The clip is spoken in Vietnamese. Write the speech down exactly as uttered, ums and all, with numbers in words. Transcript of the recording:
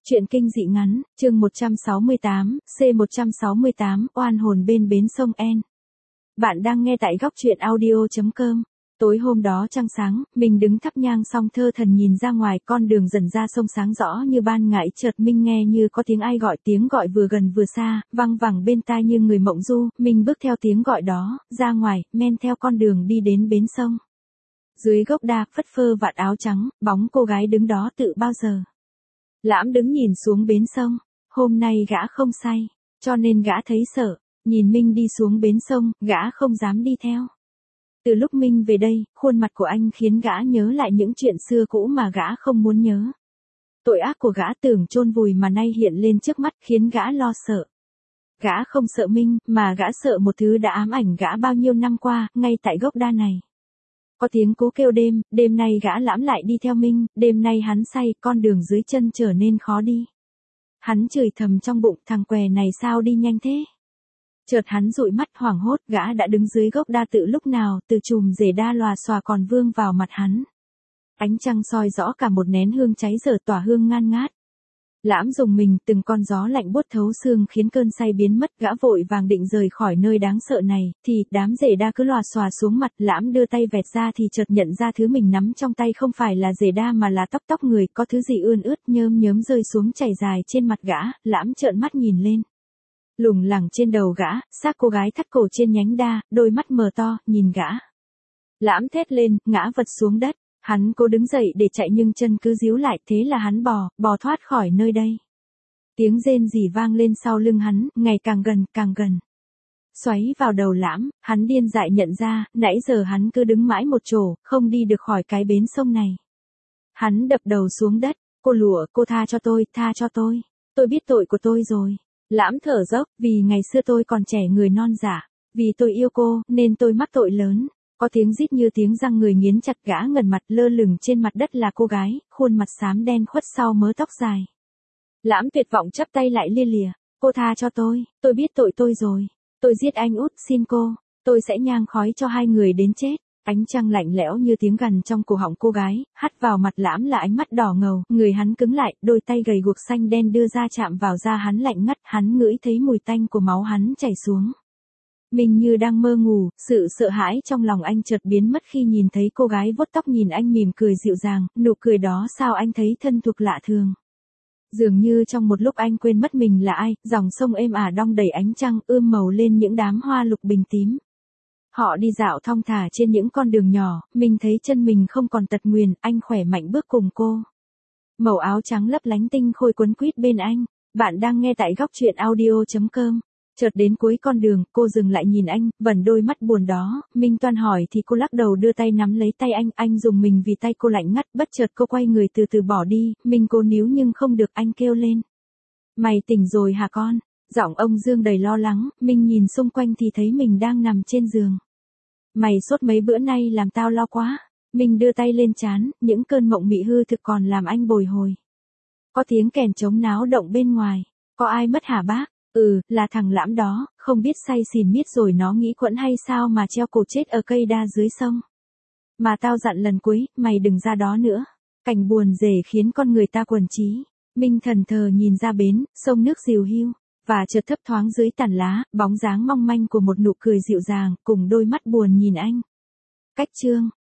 Truyện kinh dị ngắn, chương một trăm sáu mươi tám, C một trăm sáu mươi tám, oan hồn bên bến sông En. Bạn đang nghe tại góc truyện audio chấm com. Tối hôm đó trăng sáng, mình đứng thắp nhang xong thơ thần nhìn ra ngoài, con đường dần ra sông sáng rõ như ban ngày, chợt mình nghe như có tiếng ai gọi, tiếng gọi vừa gần vừa xa, văng vẳng bên tai như người mộng du. Mình bước theo tiếng gọi đó, ra ngoài, men theo con đường đi đến bến sông. Dưới gốc đa, phất phơ vạt áo trắng, bóng cô gái đứng đó tự bao giờ. Lãm đứng nhìn xuống bến sông, hôm nay gã không say, cho nên gã thấy sợ, nhìn Minh đi xuống bến sông, gã không dám đi theo. Từ lúc Minh về đây, khuôn mặt của anh khiến gã nhớ lại những chuyện xưa cũ mà gã không muốn nhớ. Tội ác của gã tưởng chôn vùi mà nay hiện lên trước mắt khiến gã lo sợ. Gã không sợ Minh, mà gã sợ một thứ đã ám ảnh gã bao nhiêu năm qua, ngay tại gốc đa này. Có tiếng cố kêu đêm, đêm nay gã Lãm lại đi theo Minh, đêm nay hắn say, con đường dưới chân trở nên khó đi. Hắn chửi thầm trong bụng, thằng què này sao đi nhanh thế. Chợt hắn dụi mắt hoảng hốt, gã đã đứng dưới gốc đa tự lúc nào, từ chùm rễ đa lòa xòa còn vương vào mặt hắn. Ánh trăng soi rõ cả một nén hương cháy dở tỏa hương ngan ngát. Lãm dùng mình, từng con gió lạnh buốt thấu xương khiến cơn say biến mất, gã vội vàng định rời khỏi nơi đáng sợ này, thì đám rễ đa cứ lòa xòa xuống mặt. Lãm đưa tay vẹt ra thì chợt nhận ra thứ mình nắm trong tay không phải là rễ đa mà là tóc tóc người, có thứ gì ươn ướt nhớm nhớm rơi xuống chảy dài trên mặt gã. Lãm trợn mắt nhìn lên. Lủng lẳng trên đầu gã, xác cô gái thắt cổ trên nhánh đa, đôi mắt mờ to, nhìn gã. Lãm thét lên, ngã vật xuống đất. Hắn cố đứng dậy để chạy nhưng chân cứ díu lại, thế là hắn bò, bò thoát khỏi nơi đây. Tiếng rên rỉ vang lên sau lưng hắn, ngày càng gần, càng gần. Xoáy vào đầu Lãm, hắn điên dại nhận ra, nãy giờ hắn cứ đứng mãi một chỗ, không đi được khỏi cái bến sông này. Hắn đập đầu xuống đất, cô Lụa, cô tha cho tôi, tha cho tôi. Tôi biết tội của tôi rồi. Lãm thở dốc, vì ngày xưa tôi còn trẻ người non dạ, vì tôi yêu cô, nên tôi mắc tội lớn. Có tiếng rít như tiếng răng người nghiến chặt, gã ngẩng mặt, lơ lửng trên mặt đất là cô gái, khuôn mặt xám đen khuất sau mớ tóc dài. Lãm tuyệt vọng chắp tay lại lia lịa, cô tha cho tôi, tôi biết tội tôi rồi. Tôi giết anh út, xin cô, tôi sẽ nhang khói cho hai người đến chết. Ánh trăng lạnh lẽo như tiếng gằn trong cổ họng cô gái, hắt vào mặt Lãm là ánh mắt đỏ ngầu, người hắn cứng lại, đôi tay gầy guộc xanh đen đưa ra chạm vào da hắn lạnh ngắt, hắn ngửi thấy mùi tanh của máu hắn chảy xuống. Mình như đang mơ ngủ, sự sợ hãi trong lòng anh chợt biến mất khi nhìn thấy cô gái vuốt tóc nhìn anh mỉm cười dịu dàng, nụ cười đó sao anh thấy thân thuộc lạ thường. Dường như trong một lúc anh quên mất mình là ai, dòng sông êm ả đong đầy ánh trăng, ươm màu lên những đám hoa lục bình tím. Họ đi dạo thong thả trên những con đường nhỏ, mình thấy chân mình không còn tật nguyền, anh khỏe mạnh bước cùng cô. Màu áo trắng lấp lánh tinh khôi quấn quýt bên anh. Bạn đang nghe tại góc truyện audio chấm com. Chợt đến cuối con đường, cô dừng lại nhìn anh, vẩn đôi mắt buồn đó. Minh toan hỏi thì cô lắc đầu đưa tay nắm lấy tay anh, anh dùng mình vì tay cô lạnh ngắt. Bất chợt cô quay người từ từ bỏ đi, Minh cố níu nhưng không được, anh kêu lên. Mày tỉnh rồi hả con? Giọng ông Dương đầy lo lắng. Minh nhìn xung quanh thì thấy mình đang nằm trên giường. Mày sốt mấy bữa nay làm tao lo quá. Minh đưa tay lên trán, những cơn mộng mị hư thực còn làm anh bồi hồi. Có tiếng kèn trống náo động bên ngoài. Có ai mất hả bác? Ừ, là thằng Lãm đó, không biết say xỉn miết rồi nó nghĩ quẫn hay sao mà treo cổ chết ở cây đa dưới sông. Mà tao dặn lần cuối, mày đừng ra đó nữa. Cảnh buồn rể khiến con người ta quần trí. Minh thần thờ nhìn ra bến, sông nước dìu hiu. Và chợt thấp thoáng dưới tàn lá, bóng dáng mong manh của một nụ cười dịu dàng, cùng đôi mắt buồn nhìn anh. Cách chương.